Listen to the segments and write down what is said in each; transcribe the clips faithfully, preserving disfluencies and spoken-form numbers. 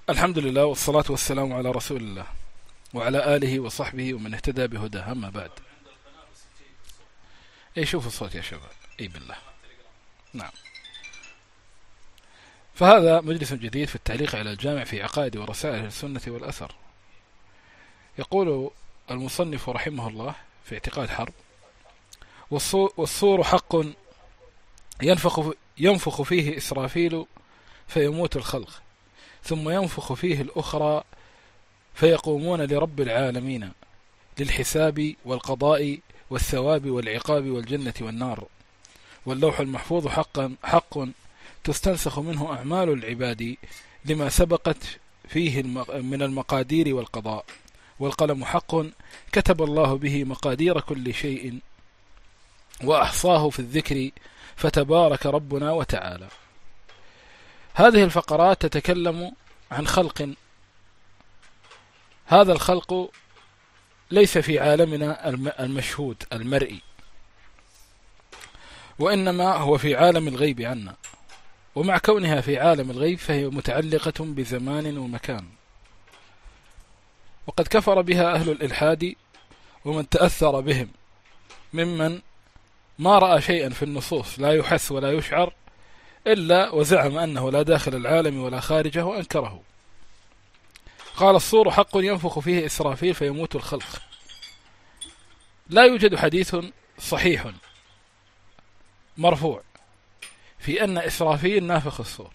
الحمد لله والصلاة والسلام على رسول الله وعلى آله وصحبه ومن اهتدى بهداه. أما بعد، اي شوف الصوت يا شباب، اي بالله. نعم، فهذا مجلس جديد في التعليق على الجامع في عقائد ورسائل السنة والأثر. يقول المصنف رحمه الله في اعتقاد حرب: والصور حق ينفخ, ينفخ فيه إسرافيل فيموت الخلق، ثم ينفخ فيه الأخرى فيقومون لرب العالمين للحساب والقضاء والثواب والعقاب والجنة والنار. واللوح المحفوظ حقا حق تستنسخ منه أعمال العباد لما سبقت فيه من المقادير والقضاء. والقلم حق كتب الله به مقادير كل شيء وأحصاه في الذكر، فتبارك ربنا وتعالى. هذه الفقرات تتكلم عن خلق، هذا الخلق ليس في عالمنا المشهود المرئي، وإنما هو في عالم الغيب عنا. ومع كونها في عالم الغيب فهي متعلقة بزمان ومكان، وقد كفر بها أهل الإلحاد ومن تأثر بهم ممن ما رأى شيئا في النصوص لا يحس ولا يشعر إلا وزعم أنه لا داخل العالم ولا خارجه وأنكره. قال: الصور حق ينفخ فيه إسرافيل فيموت الخلق. لا يوجد حديث صحيح مرفوع في أن إسرافيل نافخ الصور،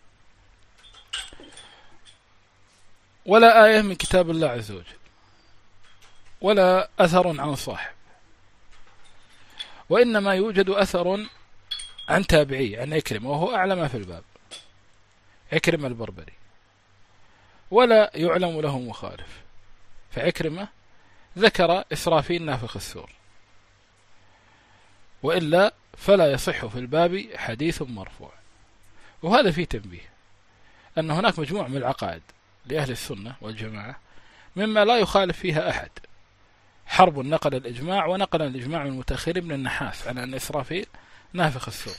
ولا آية من كتاب الله عز وجل، ولا أثر عن صاحب، وإنما يوجد أثر عن تابعي عن عكرمة، وهو أعلى ما في الباب، عكرمة البربري، ولا يعلم له مخالف. فعكرمة ذكر إسرافيل نافخ الصور، وإلا فلا يصح في الباب حديث مرفوع. وهذا فيه تنبيه أن هناك مجموعة من العقائد لأهل السنة والجماعة مما لا يخالف فيها أحد. حرب نقل الإجماع، ونقل الإجماع من المتأخرين من النحاس على أن إسرافيل نافخ الصور.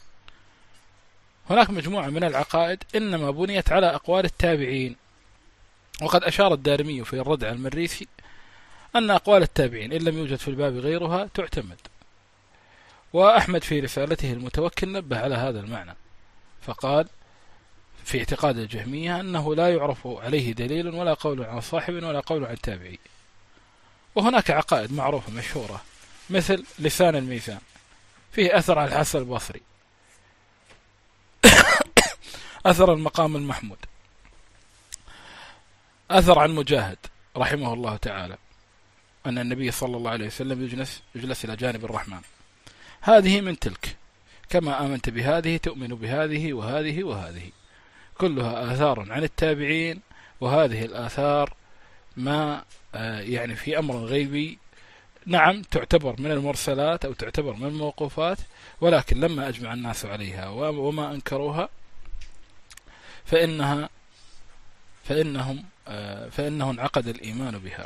هناك مجموعة من العقائد إنما بنيت على أقوال التابعين، وقد أشار الدارمي في الرد على المريسي أن أقوال التابعين إن لم يوجد في الباب غيرها تعتمد. وأحمد في رسالته المتوكل نبه على هذا المعنى، فقال في اعتقاد الجهمية أنه لا يعرف عليه دليل ولا قول عن صاحب ولا قول عن تابعي. وهناك عقائد معروفة مشهورة مثل لسان الميزان، فيه أثر عن الحسن البصري، أثر المقام المحمود، أثر عن مجاهد رحمه الله تعالى أن النبي صلى الله عليه وسلم يجلس, يجلس إلى جانب الرحمن. هذه من تلك، كما آمنت بهذه تؤمن بهذه وهذه وهذه، كلها آثار عن التابعين. وهذه الآثار ما يعني في أمر غيبي، نعم تعتبر من المرسلات أو تعتبر من الموقوفات، ولكن لما أجمع الناس عليها وما أنكروها فإنها فإنهم فإنه انعقد الإيمان بها.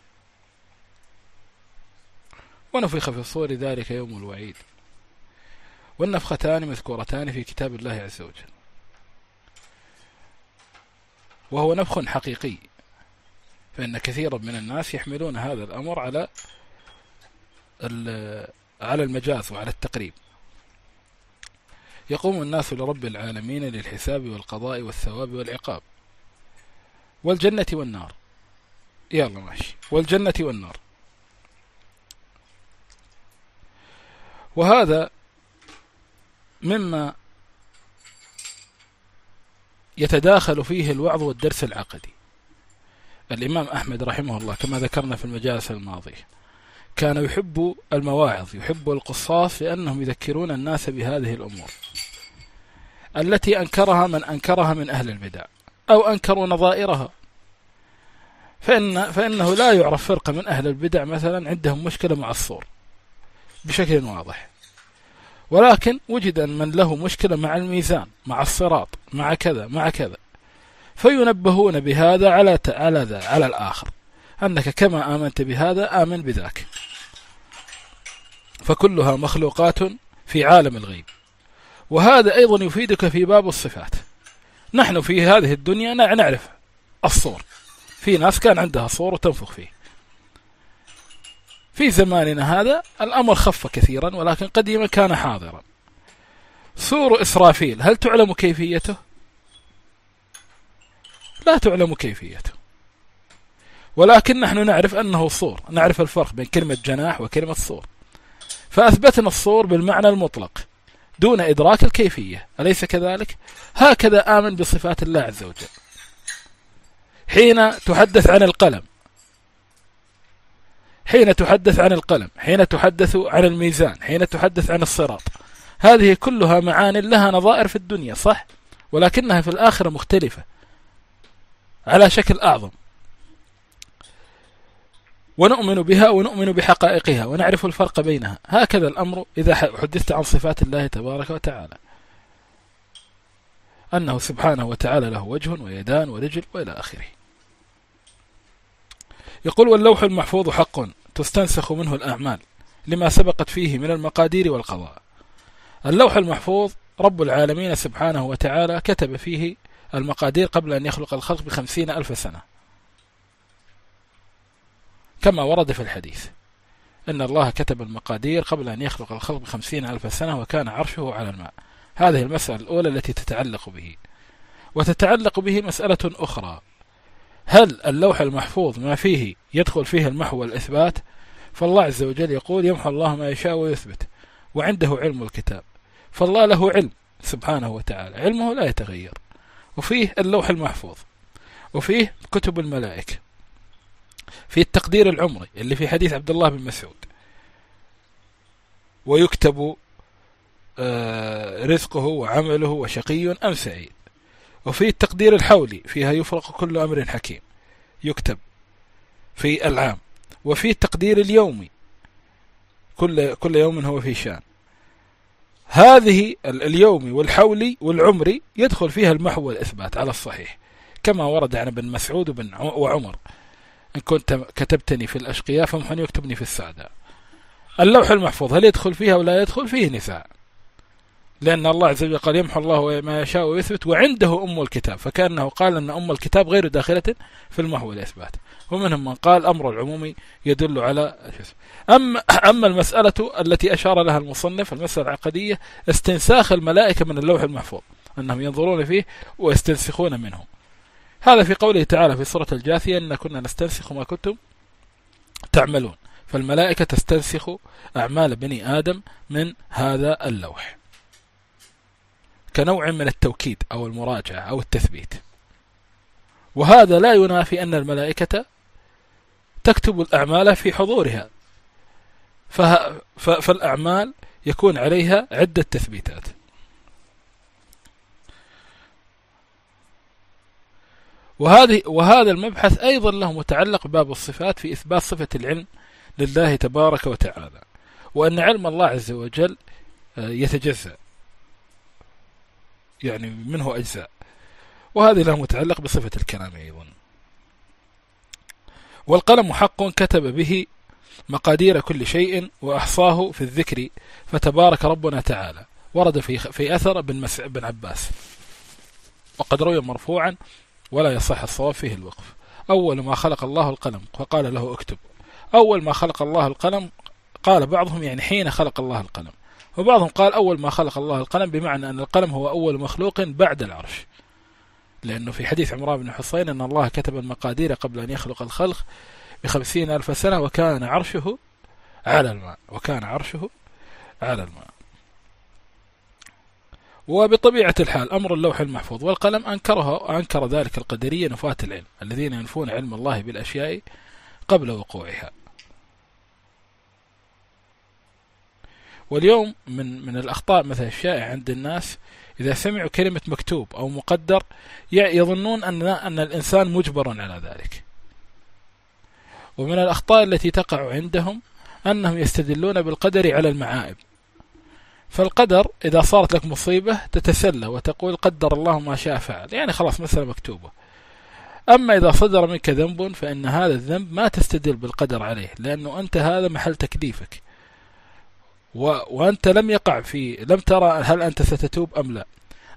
ونفخ في الصور ذلك يوم الوعيد. والنفختان مذكورتان في كتاب الله عز وجل، وهو نفخ حقيقي، فإن كثيرا من الناس يحملون هذا الأمر على على المجاز وعلى التقريب. يقوم الناس لرب العالمين للحساب والقضاء والثواب والعقاب والجنة والنار. يلا ماشي، والجنة والنار. وهذا مما يتداخل فيه الوعظ والدرس العقدي. الإمام أحمد رحمه الله كما ذكرنا في المجالس الماضية كان يحب المواعظ، يحب القصاص، لأنهم يذكرون الناس بهذه الأمور التي أنكرها من أنكرها من أهل البدع أو أنكروا نظائرها. فإن فإنه لا يعرف فرقة من أهل البدع مثلا عندهم مشكلة مع الصور بشكل واضح، ولكن وجد من له مشكلة مع الميزان، مع الصراط، مع كذا مع كذا، فينبهون بهذا على على ذا على الآخر، أنك كما آمنت بهذا آمن بذاك. فكلها مخلوقات في عالم الغيب. وهذا أيضا يفيدك في باب الصفات، نحن في هذه الدنيا نعرف الصور، في ناس كان عندها صور وتنفخ فيه. في زماننا هذا الأمر خف كثيرا، ولكن قديما كان حاضرا. صور إسرافيل هل تعلم كيفيته؟ لا تعلم كيفيته، ولكن نحن نعرف أنه صور، نعرف الفرق بين كلمة جناح وكلمة صور، فأثبتنا الصور بالمعنى المطلق دون إدراك الكيفية، أليس كذلك؟ هكذا آمن بصفات الله عز وجل. حين تحدث عن القلم حين تحدث عن القلم حين تحدث عن الميزان، حين تحدث عن الصراط، هذه كلها معان لها نظائر في الدنيا صح، ولكنها في الآخرة مختلفة على شكل أعظم، ونؤمن بها ونؤمن بحقائقها ونعرف الفرق بينها. هكذا الأمر إذا حدثت عن صفات الله تبارك وتعالى، أنه سبحانه وتعالى له وجه ويدان ورجل وإلى آخره. يقول: واللوح المحفوظ حق تستنسخ منه الأعمال لما سبقت فيه من المقادير والقضاء. اللوح المحفوظ رب العالمين سبحانه وتعالى كتب فيه المقادير قبل أن يخلق الخلق بخمسين ألف سنة، كما ورد في الحديث إن الله كتب المقادير قبل أن يخلق الخلق بخمسين ألف سنة وكان عرشه على الماء. هذه المسألة الأولى التي تتعلق به. وتتعلق به مسألة أخرى: هل اللوح المحفوظ ما فيه يدخل فيه المحو والإثبات؟ فالله عز وجل يقول: يمحو الله ما يشاء ويثبت وعنده علم الكتاب. فالله له علم سبحانه وتعالى، علمه لا يتغير. وفيه اللوح المحفوظ، وفيه كتب الملائكة، في التقدير العمري اللي في حديث عبد الله بن مسعود: ويكتب رزقه وعمله وشقي أم سعيد. وفي التقدير الحولي فيها يفرق كل أمر حكيم، يكتب في العام. وفي التقدير اليومي كل كل يوم هو في شان. هذه اليومي والحولي والعمري يدخل فيها المحو والإثبات على الصحيح، كما ورد عن ابن مسعود وبن وعمر: إن كنت كتبتني في الأشقياء فمحن يكتبني في السعداء. اللوح المحفوظ هل يدخل فيها ولا يدخل؟ فيه نزاع، لأن الله عز وجل قال: يمحو الله ما يشاء ويثبت وعنده أم الكتاب، فكأنه قال أن أم الكتاب غير داخلة في المحو والإثبات. ومنهم من قال أمر العمومي يدل على. أما, أما المسألة التي أشار لها المصنف، المسألة العقدية، استنساخ الملائكة من اللوح المحفوظ، أنهم ينظرون فيه ويستنسخون منه. هذا في قوله تعالى في سورة الجاثية: إن كنا نستنسخ ما كنتم تعملون. فالملائكة تستنسخ أعمال بني آدم من هذا اللوح كنوع من التوكيد أو المراجعة أو التثبيت. وهذا لا ينافي أن الملائكة تكتب الأعمال في حضورها، فالأعمال يكون عليها عدة تثبيتات. وهذه وهذا المبحث أيضا له متعلق بباب الصفات في إثبات صفة العلم لله تبارك وتعالى، وأن علم الله عز وجل يتجزأ، يعني منه أجزاء، وهذه له متعلق بصفة الكلام أيضا. والقلم حق كتب به مقادير كل شيء وأحصاه في الذكر فتبارك ربنا تعالى. ورد في في أثر بن مسع بن عباس، وقد روي مرفوعا ولا يصح الصواب فيه الوقف: أول ما خلق الله القلم فقال له اكتب. أول ما خلق الله القلم، قال بعضهم يعني حين خلق الله القلم، وبعضهم قال أول ما خلق الله القلم بمعنى أن القلم هو أول مخلوق بعد العرش، لأنه في حديث عمران بن حصين أن الله كتب المقادير قبل أن يخلق الخلق بخمسين ألف سنة وكان عرشه على الماء وكان عرشه على الماء. وبطبيعة الحال أمر اللوح المحفوظ والقلم أنكره أنكر ذلك القدرية نفاة العلم الذين ينفون علم الله بالأشياء قبل وقوعها. واليوم من من الأخطاء مثل الشائع عند الناس إذا سمعوا كلمة مكتوب أو مقدر يظنون أن أن الإنسان مجبر على ذلك. ومن الأخطاء التي تقع عندهم أنهم يستدلون بالقدر على المعائب. فالقدر إذا صارت لك مصيبة تتسلى وتقول قدر الله ما شاء فعل، يعني خلاص مسألة مكتوبة. أما إذا صدر منك ذنب فإن هذا الذنب ما تستدل بالقدر عليه، لأنه أنت هذا محل تكليفك، و... وأنت لم يقع في لم ترى هل أنت ستتوب أم لا.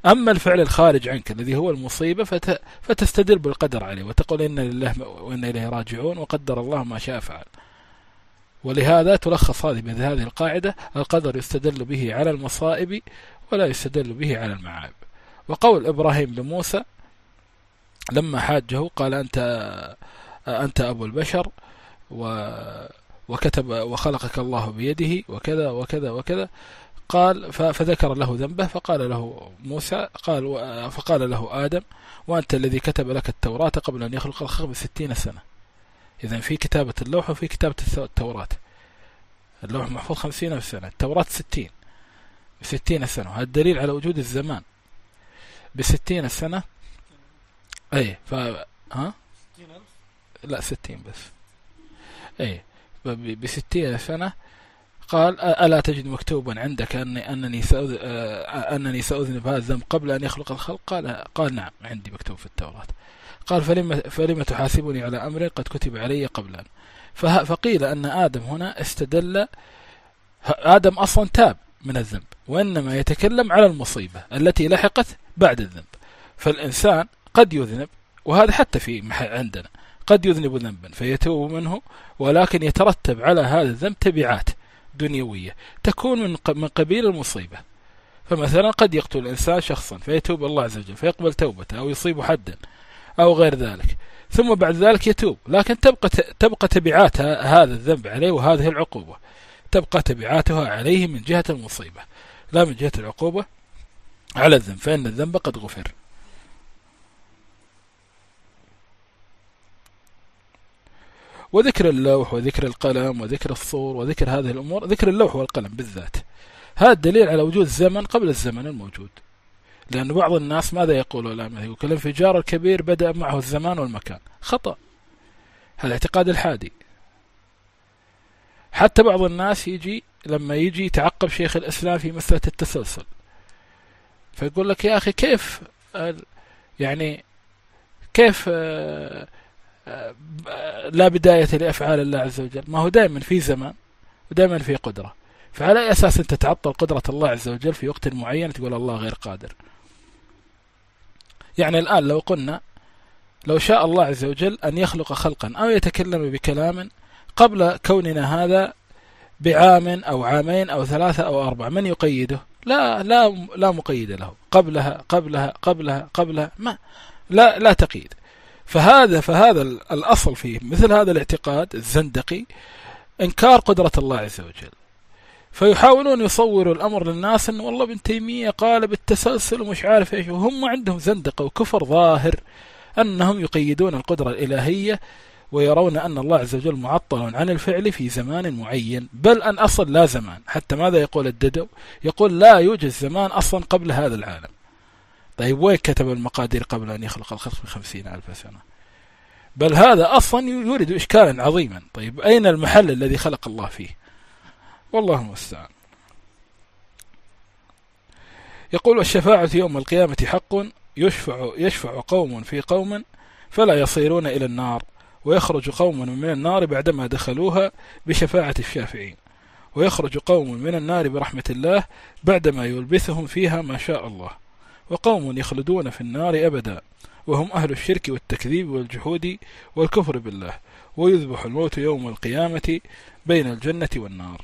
أما الفعل الخارج عنك الذي هو المصيبة فت... فتستدل بالقدر عليه وتقول إن لله وإن إليه راجعون وقدر الله ما شاء فعل. ولهذا تلخص هذه بهذه القاعدة: القدر يستدل به على المصائب ولا يستدل به على المعائب. وقول إبراهيم لموسى لما حاجه قال أنت أنت أبو البشر و وكتب وخلقك الله بيده وكذا وكذا وكذا، قال فذكر له ذنبه فقال له موسى قال فقال له آدم: وأنت الذي كتب لك التوراة قبل أن يخلق الخلق بستين سنة. إذن في كتابة اللوح وفي كتابة التوراة. اللوح محفوظ خمسين سنة، التوراة ستين بستين سنة. هذا الدليل على وجود الزمان بستين سنة. أي ف ها لا ستين بس. أي بستين سنة. قال: ألا تجد مكتوبا عندك أني أنني سأذ... أنني سأذنب هذا الذنب قبل أن يخلق الخلق؟ قال قال نعم عندي مكتوب في التوراة. قال: فلما فلما تحاسبني على أمر قد كتب علي قبل أن. فه... فقيل أن آدم هنا استدل. آدم أصلا تاب من الذنب، وإنما يتكلم على المصيبة التي لحقت بعد الذنب. فالإنسان قد يذنب، وهذا حتى في عندنا قد يذنب ذنبا فيتوب منه، ولكن يترتب على هذا الذنب تبعات دنيوية تكون من قبيل المصيبة. فمثلا قد يقتل الإنسان شخصا فيتوب الله عز وجل فيقبل توبته، أو يصيب حدا أو غير ذلك، ثم بعد ذلك يتوب، لكن تبقى تبقى تبعات هذا الذنب عليه، وهذه العقوبة تبقى تبعاتها عليه من جهة المصيبة لا من جهة العقوبة على الذنب، فإن الذنب قد غفر. وذكر اللوح وذكر القلم وذكر الصور وذكر هذه الأمور، ذكر اللوح والقلم بالذات، هذا دليل على وجود الزمن قبل الزمن الموجود. لأن بعض الناس ماذا يقولوا الآن؟ يقول الانفجار الكبير بدأ معه الزمان والمكان. خطأ، هذا اعتقاد الحادي. حتى بعض الناس يجي لما يجي يتعقب شيخ الإسلام في مسألة التسلسل، فيقول لك: يا أخي كيف يعني كيف لا بداية لأفعال الله عز وجل؟ ما هو دائما في زمان ودائما في قدرة، فعلى أي أساس أنت تعطل قدرة الله عز وجل في وقت معين تقول الله غير قادر؟ يعني الآن لو قلنا لو شاء الله عز وجل أن يخلق خلقا أو يتكلم بكلام قبل كوننا هذا بعام أو عامين أو ثلاثة أو أربعة، من يقيده؟ لا لا لا مقيد له. قبلها قبلها قبلها قبلها ما لا لا تقيد. فهذا فهذا الأصل فيه مثل هذا الاعتقاد الزندقي إنكار قدرة الله عز وجل. فيحاولون يصوروا الأمر للناس أن والله ابن تيمية قال بالتسلسل ومش عارف إيش، وهم عندهم زندقة وكفر ظاهر أنهم يقيدون القدرة الإلهية ويرون أن الله عز وجل معطل عن الفعل في زمان معين، بل أن أصل لا زمان. حتى ماذا يقول الددو؟ يقول لا يوجد زمان أصلا قبل هذا العالم. طيب وين كتب المقادير قبل أن يخلق الخلق بخمسين ألف سنة؟ بل هذا أصلا يورد إشكالا عظيما. طيب أين المحل الذي خلق الله فيه؟ والله المستعان. يقول: الشفاعة يوم القيامة حق، يشفع, يشفع قوم في قوم فلا يصيرون إلى النار، ويخرج قوم من النار بعدما دخلوها بشفاعة الشافعين، ويخرج قوم من النار برحمة الله بعدما يلبثهم فيها ما شاء الله، وقوم يخلدون في النار أبدا وهم أهل الشرك والتكذيب والجحود والكفر بالله، ويذبح الموت يوم القيامة بين الجنة والنار.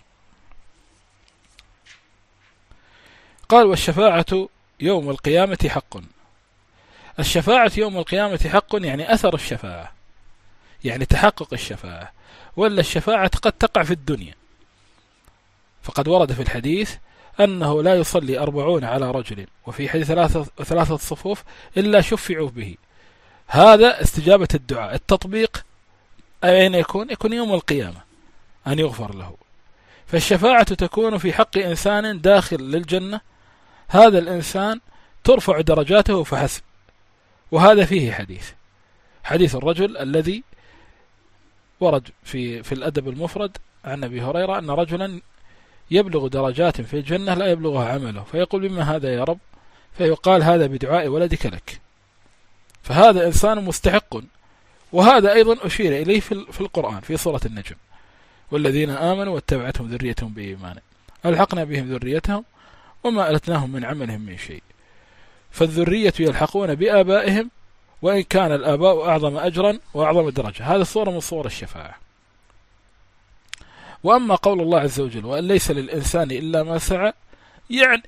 قال: والشفاعة يوم القيامة حق. الشفاعة يوم القيامة حق يعني أثر الشفاعة، يعني تحقق الشفاعة، ولا الشفاعة قد تقع في الدنيا. فقد ورد في الحديث أنه لا يصلي أربعون على رجل وفي حديث ثلاثة, ثلاثة صفوف إلا شفعوا به. هذا استجابة الدعاء. التطبيق أين يكون؟ يكون يوم القيامة أن يغفر له. فالشفاعة تكون في حق إنسان داخل للجنة، هذا الإنسان ترفع درجاته فحسب. وهذا فيه حديث حديث الرجل الذي ورد في في الأدب المفرد عن أبي هريرة أن رجلا يبلغ درجات في الجنة لا يبلغها عمله، فيقول: بما هذا يا رب؟ فيقال: هذا بدعاء ولدك لك. فهذا إنسان مستحق. وهذا أيضا أشير إليه في القرآن في سورة النجم: والذين آمنوا واتبعتهم ذريتهم بإيمان ألحقنا بهم ذريتهم وما ألتناهم من عملهم من شيء. فالذرية يلحقون بآبائهم وإن كان الآباء أعظم أجرا وأعظم درجة. هذا صورة من صور الشفاعة. وأما قول الله عز وجل وأن ليس للإنسان إلا ما سعى، يعني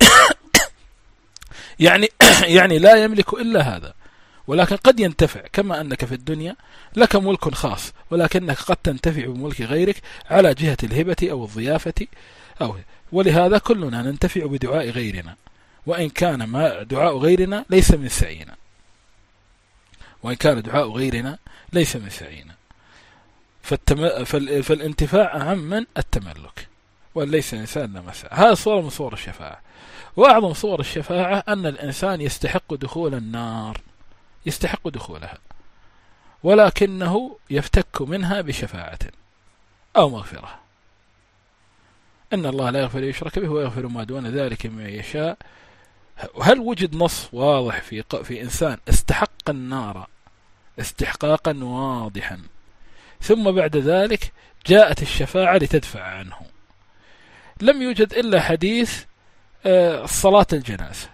يعني يعني لا يملك إلا هذا، ولكن قد ينتفع، كما أنك في الدنيا لك ملك خاص ولكنك قد تنتفع بملك غيرك على جهة الهبة أو الضيافة أو ولهذا كلنا ننتفع بدعاء غيرنا، وإن كان ما دعاء غيرنا ليس من سعينا، وإن كان دعاء غيرنا ليس من سعينا. فالتم... فال... فالانتفاع أهم من التملك، وليس الإنسان لما سعى. هذا صورة من صور الشفاعة. وأعظم صور الشفاعة أن الإنسان يستحق دخول النار، يستحق دخولها، ولكنه يفتك منها بشفاعة أو مغفرة. إن الله لا يغفر يشرك به ويغفر ما دون ذلك من يشاء. هل وجد نص واضح في في إنسان استحق النار استحقاقا واضحا ثم بعد ذلك جاءت الشفاعة لتدفع عنه؟ لم يوجد إلا حديث صلاة الجنازة،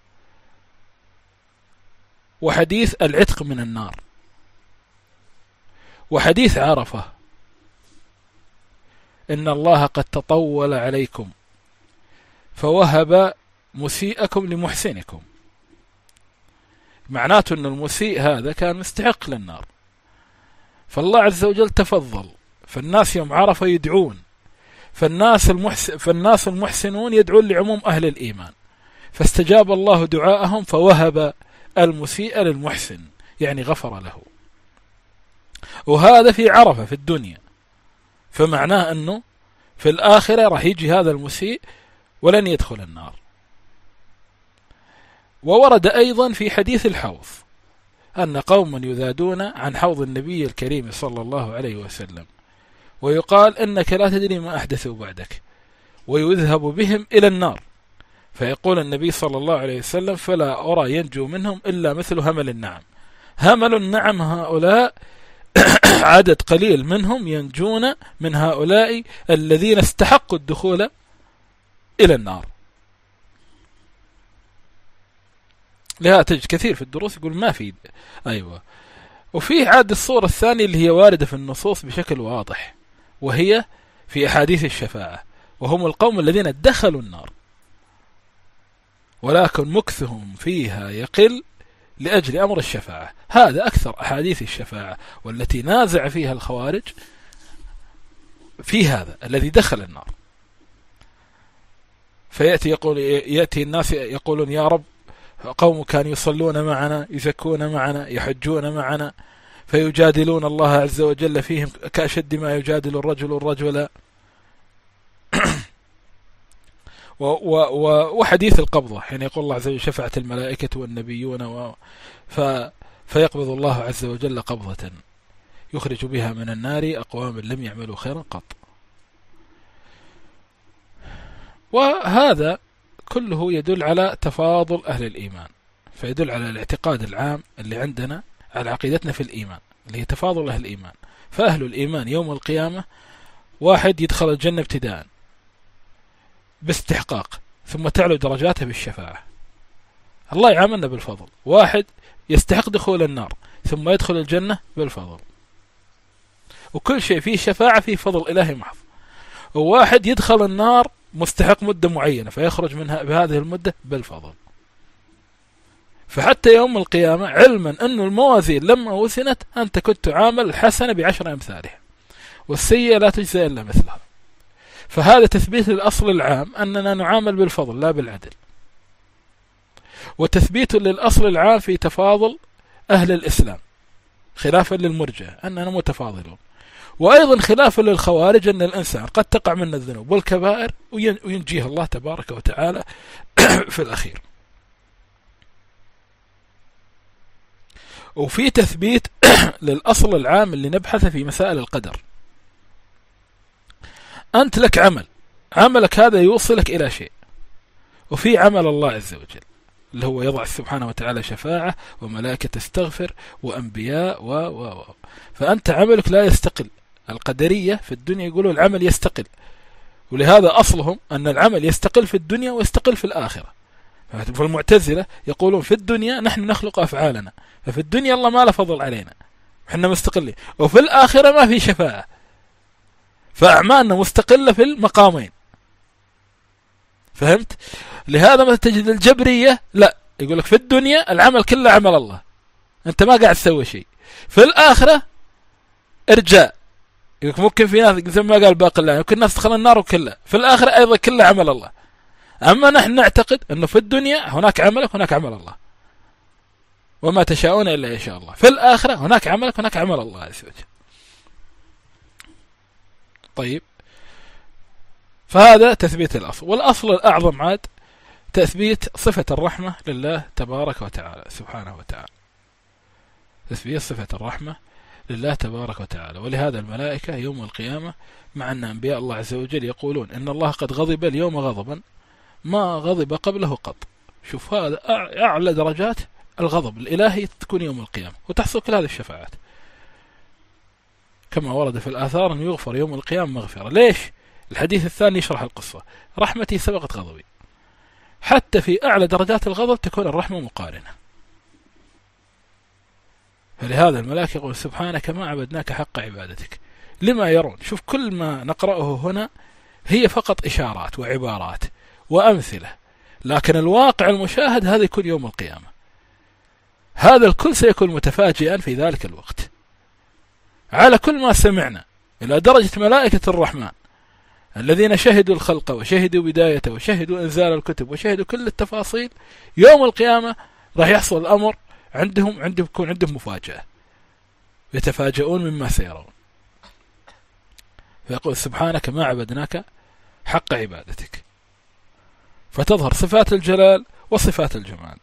وحديث العتق من النار، وحديث عرفة إن الله قد تطول عليكم فوهب مسيئكم لمحسنكم. معناته أن المسيء هذا كان مستحق للنار، فالله عز وجل تفضل، فالناس يوم عرفة يدعون، فالناس, المحسن فالناس المحسنون يدعون لعموم أهل الإيمان، فاستجاب الله دعاءهم فوهب المسيء للمحسن، يعني غفر له. وهذا في عرفة في الدنيا، فمعناه أنه في الآخرة راح يجي هذا المسيء ولن يدخل النار. وورد أيضا في حديث الحوض أن قوما يذادون عن حوض النبي الكريم صلى الله عليه وسلم، ويقال إنك لا تدري ما أحدثوا بعدك، ويذهب بهم إلى النار، فيقول النبي صلى الله عليه وسلم فلا أرى ينجو منهم إلا مثل همل النعم. همل النعم هؤلاء عدد قليل منهم ينجون من هؤلاء الذين استحقوا الدخول إلى النار. لها تجد كثير في الدروس يقول ما في. أيوة. وفيه عاد الصورة الثانية اللي هي واردة في النصوص بشكل واضح، وهي في أحاديث الشفاعة، وهم القوم الذين دخلوا النار ولكن مكثهم فيها يقل لأجل أمر الشفاعة. هذا أكثر أحاديث الشفاعة، والتي نازع فيها الخوارج في هذا الذي دخل النار. فيأتي يقول يأتي الناس يقولون يا رب قوم كانوا يصلون معنا، يزكون معنا، يحجون معنا، فيجادلون الله عز وجل فيهم كأشد ما يجادل الرجل الرجل. وحديث القبضة حين يقول الله عز وجل شفعت الملائكة والنبيون و ف فيقبض الله عز وجل قبضة يخرج بها من النار أقوام لم يعملوا خيرا قط. وهذا كله يدل على تفاضل أهل الإيمان، فيدل على الاعتقاد العام اللي عندنا على عقيدتنا في الإيمان اللي هي تفاضل أهل الإيمان. فأهل الإيمان يوم القيامة واحد يدخل الجنة ابتداء باستحقاق، ثم تعلو درجاته بالشفاعة. الله يعاملنا بالفضل. واحد يستحق دخول النار ثم يدخل الجنة بالفضل، وكل شيء فيه شفاعة فيه فضل إلهي محض. وواحد يدخل النار مستحق مدة معينة فيخرج منها بهذه المدة بالفضل. فحتى يوم القيامة علما أن الموازين لما وزنت أنت كنت تعامل الحسنة بعشر أمثالها والسيئة لا تجزى إلا مثلها. فهذا تثبيت للأصل العام أننا نعامل بالفضل لا بالعدل، وتثبيت للأصل العام في تفاضل أهل الإسلام خلافا للمرجئة أننا متفاضلون، وأيضا خلافا للخوارج أن الإنسان قد تقع من الذنوب والكبائر وينجيه الله تبارك وتعالى في الأخير. وفي تثبيت للأصل العام اللي نبحث في مسائل القدر. أنت لك عمل، عملك هذا يوصلك إلى شيء، وفي عمل الله عز وجل اللي هو يضع سبحانه وتعالى شفاعة وملائكة تستغفر وأنبياء و و و فأنت عملك لا يستقل. القدرية في الدنيا يقولوا العمل يستقل، ولهذا أصلهم أن العمل يستقل في الدنيا ويستقل في الآخرة. فالمعتزلة يقولون في الدنيا نحن نخلق أفعالنا، ففي الدنيا الله ما له فضل علينا، احنا مستقلين، وفي الآخرة ما في شفاعة، فأعمالنا مستقلة في المقامين. فهمت؟ لهذا ما تجد الجبرية لا، يقول لك في الدنيا العمل كله عمل الله، انت ما قاعد تسوي شيء. في الآخرة ارجاء، يقول لك ممكن في ناس زي ما قال باقي الله يمكن الناس تدخل النار وكلها، في الآخرة أيضا كله عمل الله. أما نحن نعتقد أنه في الدنيا هناك عملك هناك عمل الله، وما تشاءون إلا إن شاء الله. في الآخرة هناك عملك هناك عمل الله عز وجل. طيب، فهذا تثبيت الأصل. والأصل الأعظم عاد تثبيت صفة الرحمة لله تبارك وتعالى سبحانه وتعالى، تثبيت صفة الرحمة لله تبارك وتعالى. ولهذا الملائكة يوم القيامة مع أن أنبياء الله عز وجل يقولون إن الله قد غضب اليوم غضبا ما غضب قبله قط. شوف، هذا أعلى درجات الغضب الإلهي تكون يوم القيامة، وتحصل كل هذه الشفاعات كما ورد في الآثار أن يغفر يوم القيامة مغفرة. ليش؟ الحديث الثاني يشرح القصة، رحمتي سبقت غضبي. حتى في أعلى درجات الغضب تكون الرحمة مقارنة. فلهذا الملائكة يقول سبحانك ما عبدناك حق عبادتك لما يرون. شوف، كل ما نقرأه هنا هي فقط إشارات وعبارات وأمثلة، لكن الواقع المشاهد هذا يكون يوم القيامة. هذا الكل سيكون متفاجئا في ذلك الوقت على كل ما سمعنا، إلى درجة ملائكة الرحمن الذين شهدوا الخلق وشهدوا بدايته وشهدوا إنزال الكتب وشهدوا كل التفاصيل. يوم القيامة راح يحصل الأمر عندهم عندهم يكون عندهم مفاجأة، يتفاجئون مما سيرون. فيقول سبحانك ما عبدناك حق عبادتك، فتظهر صفات الجلال وصفات الجمال.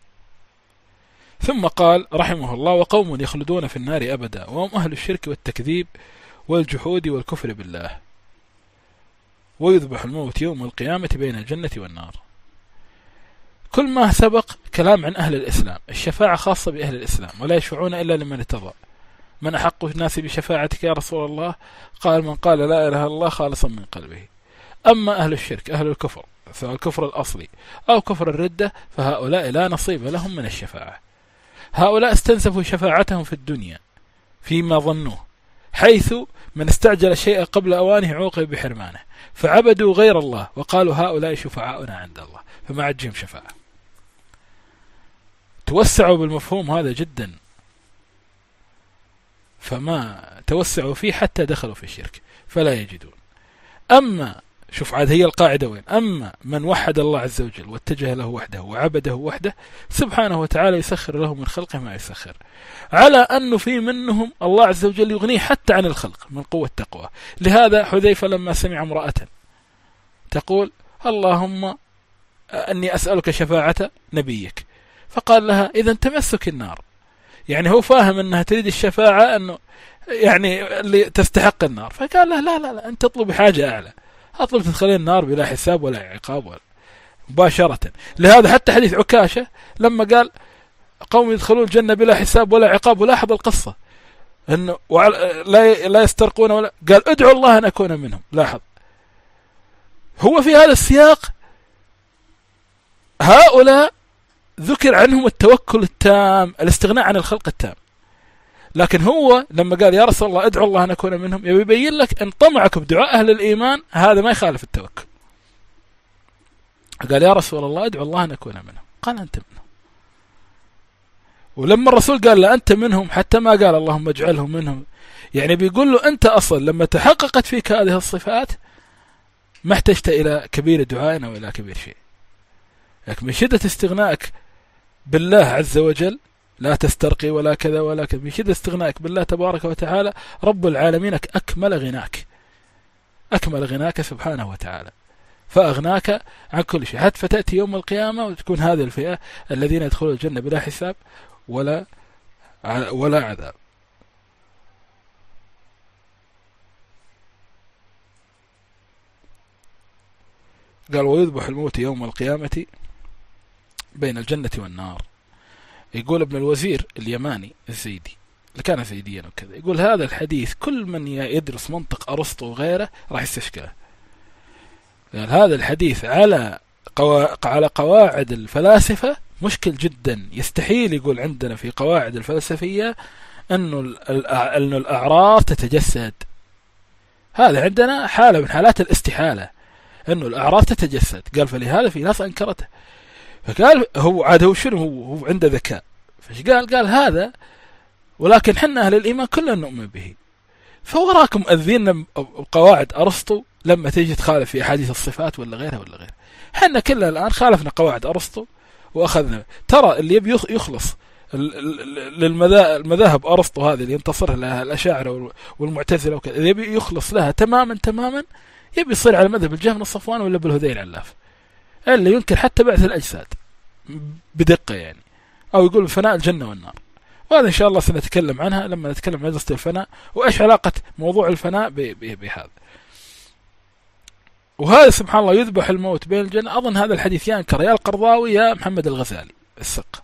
ثم قال رحمه الله وقوم يخلدون في النار أبدا وهم أهل الشرك والتكذيب والجحود والكفر بالله، ويذبح الموت يوم القيامة بين الجنة والنار. كل ما سبق كلام عن أهل الإسلام، الشفاعة خاصة بأهل الإسلام ولا يشفعون إلا لمن ارتضى. من أحق الناس بشفاعتك يا رسول الله؟ قال من قال لا إله إلا الله خالصا من قلبه. أما أهل الشرك أهل الكفر، سواء الكفر الأصلي أو كفر الردة، فهؤلاء لا نصيب لهم من الشفاعة. هؤلاء استنسفوا شفاعتهم في الدنيا فيما ظنوه، حيث من استعجل الشيء قبل أوانه عوقب بحرمانه، فعبدوا غير الله وقالوا هؤلاء شفعاؤنا عند الله، فما عجهم شفاعة. توسعوا بالمفهوم هذا جدا، فما توسعوا فيه حتى دخلوا في الشرك فلا يجدون. أما شوف عاد هي القاعدة وين، أما من وحد الله عز وجل واتجه له وحده وعبده وحده سبحانه وتعالى يسخر له من خلقه ما يسخر، على أنه في منهم الله عز وجل يغنيه حتى عن الخلق من قوة التقوى. لهذا حذيفة لما سمع امرأة تقول اللهم أني أسألك شفاعة نبيك، فقال لها إذا تمسك النار، يعني هو فاهم أنها تريد الشفاعة أنه يعني اللي تستحق النار، فقال له لا لا لا أنت تطلب حاجة أعلى، أطلب تدخلين النار بلا حساب ولا عقاب ولا مباشرة. لهذا حتى حديث عكاشة لما قال قوم يدخلون الجنة بلا حساب ولا عقاب، ولاحظ القصة أنه لا لا يسترقون ولا، قال ادعوا الله أن أكون منهم. لاحظ هو في هذا السياق هؤلاء ذكر عنهم التوكل التام، الاستغناء عن الخلق التام، لكن هو لما قال يا رسول الله ادعو الله أن أكون منهم يبين لك أن طمعك بدعاء أهل الإيمان هذا ما يخالف التوكل. قال يا رسول الله ادعو الله أن أكون منهم، قال أنت منهم. ولما الرسول قال لا أنت منهم حتى ما قال اللهم اجعلهم منهم، يعني بيقول له أنت أصلا لما تحققت فيك هذه الصفات ما احتجت إلى كبير دعاء أو إلى كبير شيء، لكن من شدة استغنائك بالله عز وجل لا تسترقي ولا كذا ولا كذا، من شدة استغنائك بالله تبارك وتعالى رب العالمين أكمل غناك، أكمل غناك سبحانه وتعالى، فأغناك عن كل شيء، حتى فتأتي يوم القيامة وتكون هذه الفئة الذين يدخلون الجنة بلا حساب ولا ولا عذاب. قال ويذبح الموت يوم القيامة بين الجنة والنار. يقول ابن الوزير اليماني الزيدي اللي كان زيديا وكذا، يقول هذا الحديث كل من يدرس منطق أرسطو وغيره راح يستشكله. قال هذا الحديث على على قواعد الفلاسفة مشكل جدا. يستحيل يقول عندنا في قواعد الفلسفية أنه الأعراض تتجسد. هذا عندنا حالة من حالات الاستحالة، أنه الأعراض تتجسد. قال فلهذا في ناس أنكرته. فقال هو عاد هو شنو هو, هو عنده ذكاء. فش قال؟ قال هذا ولكن حنا أهل الإيمان كلنا نؤمن به. فوراكم أذينا بقواعد أرسطو لما تيجي تخالف في أحاديث الصفات ولا غيرها ولا غيرها. حنا كلنا الآن خالفنا قواعد أرسطو وأخذنا. ترى اللي يبي يخلص للمذاهب أرسطو هذه اللي ينتصر لها الأشاعرة والمعتزلة وكذا، اللي يبي يخلص لها تماما تماما يبي يصير على مذهب الجهم الصفوان ولا بالهذيل العلاف اللي ينكر حتى بعث الأجساد بدقة يعني، أو يقول فناء الجنة والنار. وهذا إن شاء الله سنتكلم عنها لما نتكلم عن مدرسة الفناء وإيش علاقة موضوع الفناء بهذا. وهذا سبحان الله يذبح الموت بين الجنة. أظن هذا الحديث ينكر يا القرضاوي يا محمد الغزالي الثقة.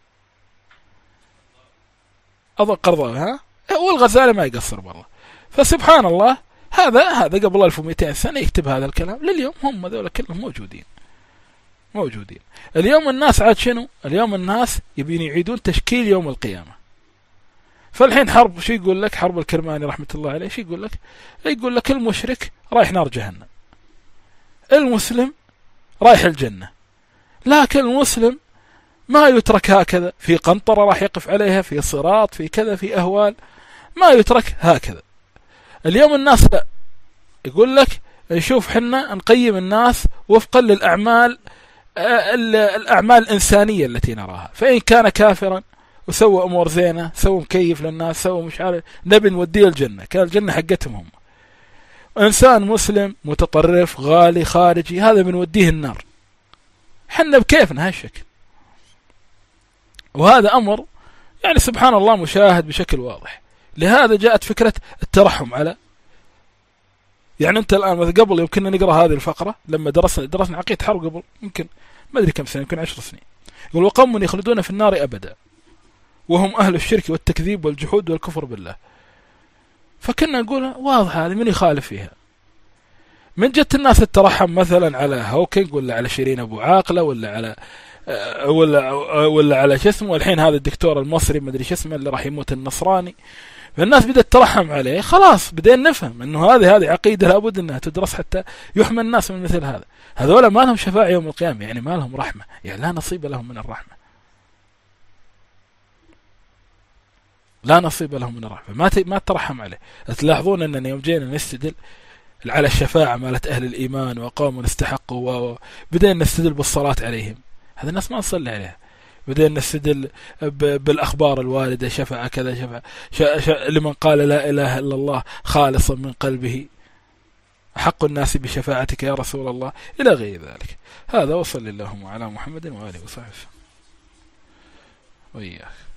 أظن قرضاوي ها، والغزالي ما يقصر والله. فسبحان الله هذا هذا قبل ألف ومئتين سنة يكتب هذا الكلام، لليوم هم ذولا كلهم موجودين موجودين. اليوم الناس عاد شنو؟ اليوم الناس يبين يعيدون تشكيل يوم القيامة. فالحين حرب شو يقول لك؟ حرب الكرماني رحمة الله عليه شو يقول لك؟ يقول لك المشرك رايح نار جهنم، المسلم رايح الجنة. لكن المسلم ما يترك هكذا، في قنطرة راح يقف عليها، في صراط، في كذا، في أهوال، ما يترك هكذا. اليوم الناس لا، يقول لك نشوف حنا نقيم الناس وفقا للأعمال الأعمال الإنسانية التي نراها، فإن كان كافرا وسوى أمور زينة، سوى مكيف للناس، سوى مش عارف، نبي نوديه الجنة، كان الجنة حقتهم هم. إنسان مسلم متطرف غالي خارجي هذا بنوديه النار. حنا بكيفنا هالشكل. وهذا أمر يعني سبحان الله مشاهد بشكل واضح. لهذا جاءت فكرة الترحم على، يعني أنت الآن قبل يمكننا نقرأ هذه الفقرة لما درسنا درسنا عقيدة حرب قبل يمكن ما أدري كم سنة، يمكن عشر سنين. يقول وقوم يخلدون في النار أبدا وهم أهل الشرك والتكذيب والجحود والكفر بالله. فكنا نقول واضح هذه من يخالف فيها. من جت الناس الترحم مثلا على هوكينج ولا على شيرين أبو عاقلة ولا على ولا ولا على شو اسمه الحين هذا الدكتور المصري ما أدري شو اسمه اللي راح يموت النصراني، فالناس بدأت ترحم عليه. خلاص بدينا نفهم إنه هذه هذه عقيدة لابد إنها تدرس حتى يحمى الناس من مثل هذا. هذولا ما لهم شفاعة يوم القيامة، يعني ما لهم رحمة، يعني لا نصيب لهم من الرحمة، لا نصيب لهم من الرحمة، ما ما ترحم عليه. تلاحظون أننا يوم جينا نستدل على الشفاعة مالت أهل الإيمان وقوم استحقوا وبدأنا نستدل بالصلاة عليهم، هذا الناس ما نصلي عليها. بدأنا نستدل بالأخبار الواردة شفاعة كذا شفاعة شا شا لمن قال لا إله إلا الله خالصا من قلبه حق الناس بشفاعتك يا رسول الله إلى غير ذلك. هذا وصل اللهم على محمد وآله وصحبه وإياك.